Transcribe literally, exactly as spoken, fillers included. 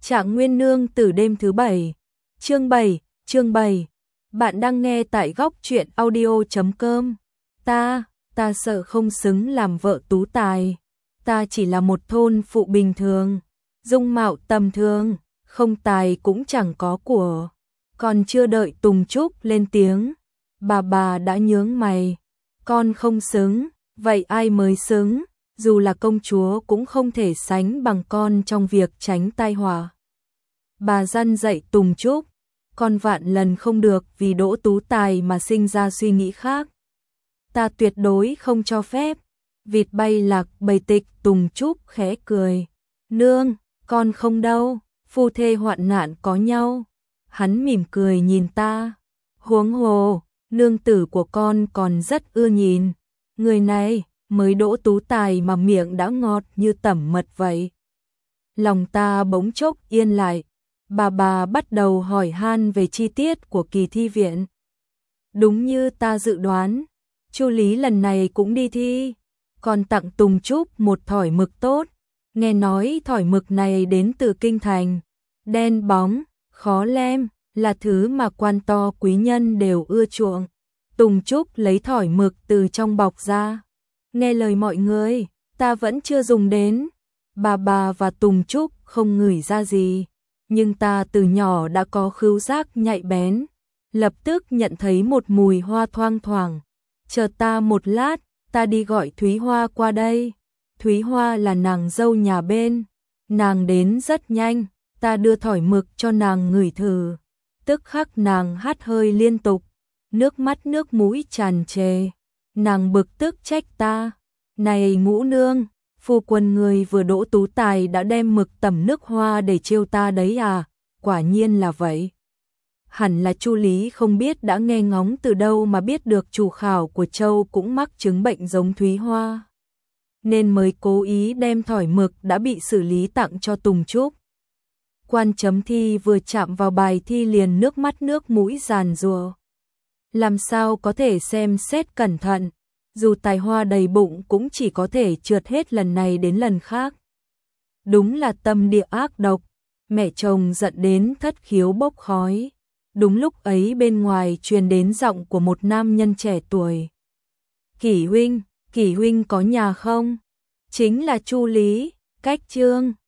Trạng Nguyên Nương Tử đêm thứ bảy. Chương bảy, chương bảy. Bạn đang nghe tại góc truyện audio chấm com. Ta, ta sợ không xứng làm vợ Tú Tài. Ta chỉ là một thôn phụ bình thường, dung mạo tầm thường, không tài cũng chẳng có của. Còn chưa đợi Tùng Trúc lên tiếng, bà bà đã nhướng mày. Con không xứng, vậy ai mới xứng? Dù là công chúa cũng không thể sánh bằng con trong việc tránh tai họa. Bà răn dạy Tùng Trúc, con vạn lần không được vì Đỗ Tú Tài mà sinh ra suy nghĩ khác. Ta tuyệt đối không cho phép. Vịt bay lạc bầy tịch. Tùng Trúc khẽ cười. Nương, con không đâu, phu thê hoạn nạn có nhau. Hắn mỉm cười nhìn ta. Huống hồ, nương tử của con còn rất ưa nhìn. Người này, mới Đỗ Tú Tài mà miệng đã ngọt như tẩm mật vậy. Lòng ta bỗng chốc yên lại. Bà bà bắt đầu hỏi han về chi tiết của kỳ thi viện. Đúng như ta dự đoán, Chu Lý lần này cũng đi thi, còn tặng Tùng Trúc một thỏi mực tốt. Nghe nói thỏi mực này đến từ kinh thành, đen bóng, khó lem, là thứ mà quan to quý nhân đều ưa chuộng. Tùng Trúc lấy thỏi mực từ trong bọc ra. Nghe lời mọi người, ta vẫn chưa dùng đến. Bà bà và Tùng Trúc không ngửi ra gì, nhưng ta từ nhỏ đã có khứu giác nhạy bén, lập tức nhận thấy một mùi hoa thoang thoảng. Chờ ta một lát, ta đi gọi Thúy Hoa qua đây. Thúy Hoa là nàng dâu nhà bên. Nàng đến rất nhanh, ta đưa thỏi mực cho nàng ngửi thử. Tức khắc nàng hắt hơi liên tục, nước mắt nước mũi tràn trề. Nàng bực tức trách ta. Này Ngũ Nương, phu quân người vừa Đỗ Tú Tài đã đem mực tẩm nước hoa để trêu ta đấy à? Quả nhiên là vậy. Hẳn là Chu Lý không biết đã nghe ngóng từ đâu mà biết được chủ khảo của Châu cũng mắc chứng bệnh giống Thúy Hoa, nên mới cố ý đem thỏi mực đã bị xử lý tặng cho Tùng Trúc. Quan chấm thi vừa chạm vào bài thi liền nước mắt nước mũi giàn giụa. Làm sao có thể xem xét cẩn thận, dù tài hoa đầy bụng cũng chỉ có thể trượt hết lần này đến lần khác. Đúng là tâm địa ác độc, mẹ chồng giận đến thất khiếu bốc khói. Đúng lúc ấy bên ngoài truyền đến giọng của một nam nhân trẻ tuổi. Kỷ huynh, Kỷ huynh có nhà không? Chính là Chu Lý, cách Trương.